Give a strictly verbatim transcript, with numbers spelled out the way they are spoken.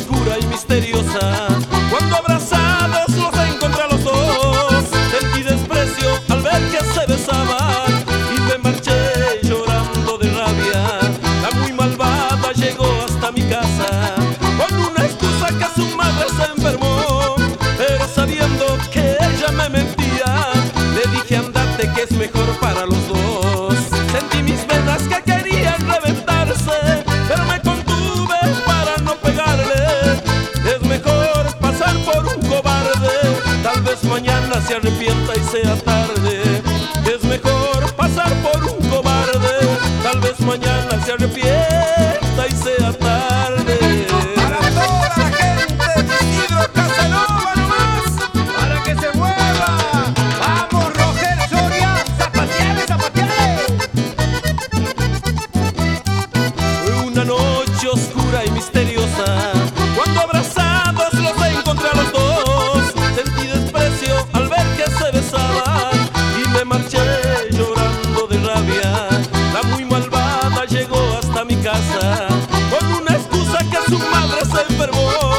oscura y misteriosa. Cuando abrazados los encontré a los dos, sentí desprecio al ver que se besaban y me marché llorando de rabia. La muy malvada llegó hasta mi casa con una excusa que su madre se enfermó, pero sabiendo que ella me mentía, le dije andate que es mejor para los dos. Sentí mis venas que querían reventarse, pero me contuve para no pegarle. Es mejor pasar por un cobarde, tal vez mañana se arrepienta y sea tarde. Es mejor pasar por un cobarde, tal vez mañana se arrepienta y sea tarde. Para toda la gente de Isidro Casanova nomás, para que se mueva. Vamos, Rogel Soria, zapateale, zapateale. Fue una noche oscura y misteriosa, cuando abrazados los encontré a los dos. Sentí desprecio al ver que se besaban y me marché llorando de rabia. La muy malvada llegó hasta mi casa con una excusa que su madre se enfermó,